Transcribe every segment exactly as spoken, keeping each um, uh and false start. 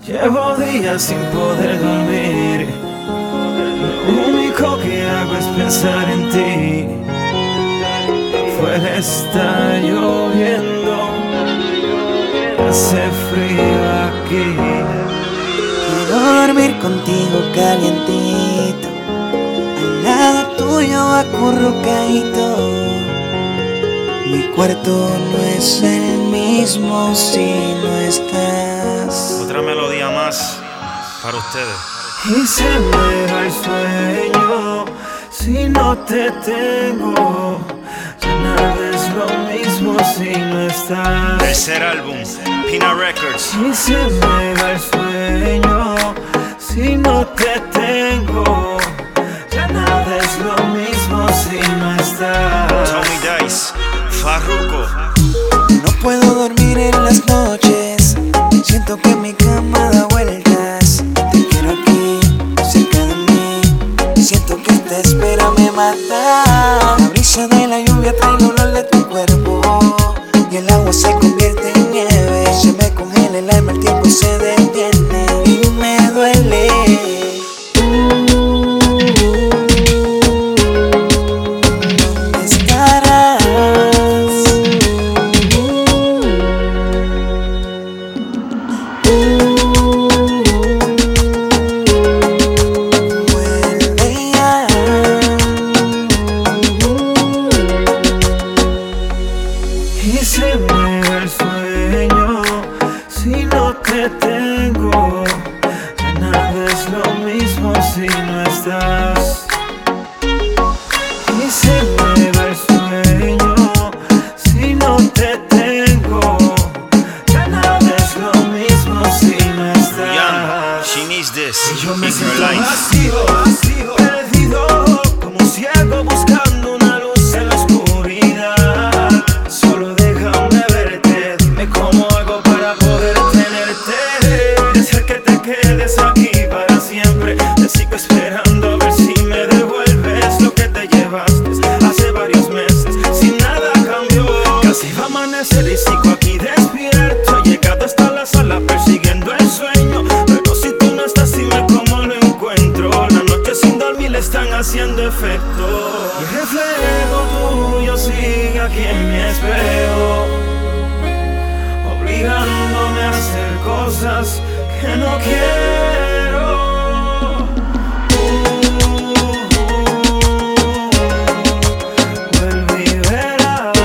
Llevo días sin poder dormir. Lo único que hago es pensar en ti. Afuera está lloviendo, hace frío aquí. Quiero dormir contigo calientito, al lado tuyo acurrucadito. Mi cuarto no es el mismo si no estás. Otra melodía más para ustedes. Y se me va el sueño si no te tengo. Ya nada es lo mismo si no estás. Tercer álbum, Pina Records. Y se me va el sueño si no te tengo. Ya nada es lo mismo si no estás. Tony Dice, Farruko. No puedo dormir en las noches, siento que mi cama da vueltas. Te quiero aquí, cerca de mí, siento que esta espera me mata. La brisa de la lluvia trae el olor de tu cuerpo, y el agua se convierte en nieve. Se me congela el alma, el tiempo se detiene y me duele. Y se me va el sueño si no te tengo. Ya nada es lo mismo si no estás. Y se me va el sueño si no te tengo. Ya nada es lo mismo si no estás. Young, she needs this Y yo me in her siento life. vacío, vacío, perdido, como un ciego buscando una luz en la oscuridad. Solo déjame verte, dime cómo hago para poder tenerte. Deseo que te quedes aquí para siempre. Te sigo esperando a ver si me devuelves lo que te llevaste hace varios meses. Si nada cambió, casi va a amanecer y sigo aquí despierto. He llegado hasta la sala persiguiendo el sueño, pero si tú no estás, dime cómo lo encuentro. La noche sin dormir le están haciendo efecto, y el reflejo tuyo sigue aquí en mi espejo, obligándome a hacer cosas que no quiero. Vuelve y verás,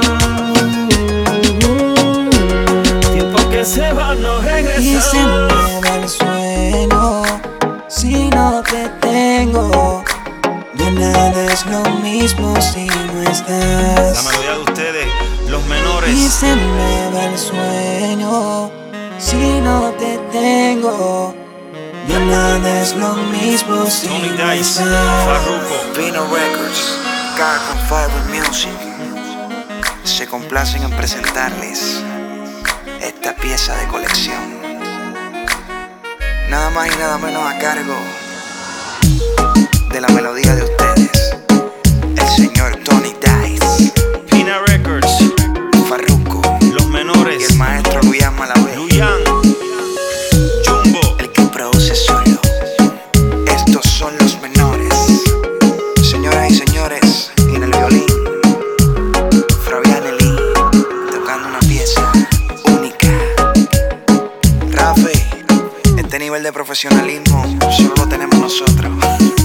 tiempo que se va no Y se regresa. me va el sueño si no te tengo. Ya nada es lo mismo si no La estás. melodía de ustedes, Los Y Menores. se me va el sueño si no te tengo. Ya nada es lo mismo si Tony no Dice, estás. Farruko. Pina Records, Carbon Fiber Music se complacen en presentarles esta pieza de colección, nada más y nada menos a cargo de la melodía de ustedes, el señor Tony Dice, Pina Records, Farruko Los Menores. y el maestro Luyan Malavé, Luyan, Jumbo. el que produce solo. Estos son Los Menores. Señoras y señores, y en el violín, Fabián Eli, tocando una pieza única. Rafi, este nivel de profesionalismo solo lo tenemos nosotros.